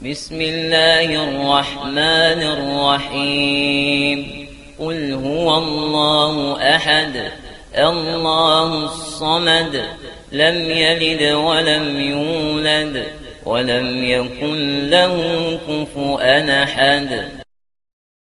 بسم الله الرحمن الرحيم قل هو الله أحد الله الصمد لم يلد ولم يولد ولم يكن له كفوا أحد